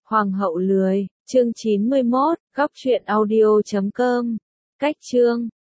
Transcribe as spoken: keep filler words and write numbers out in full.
Hoàng hậu lười, chương chín mươi mốt, góc truyện audio chấm com. Cách chương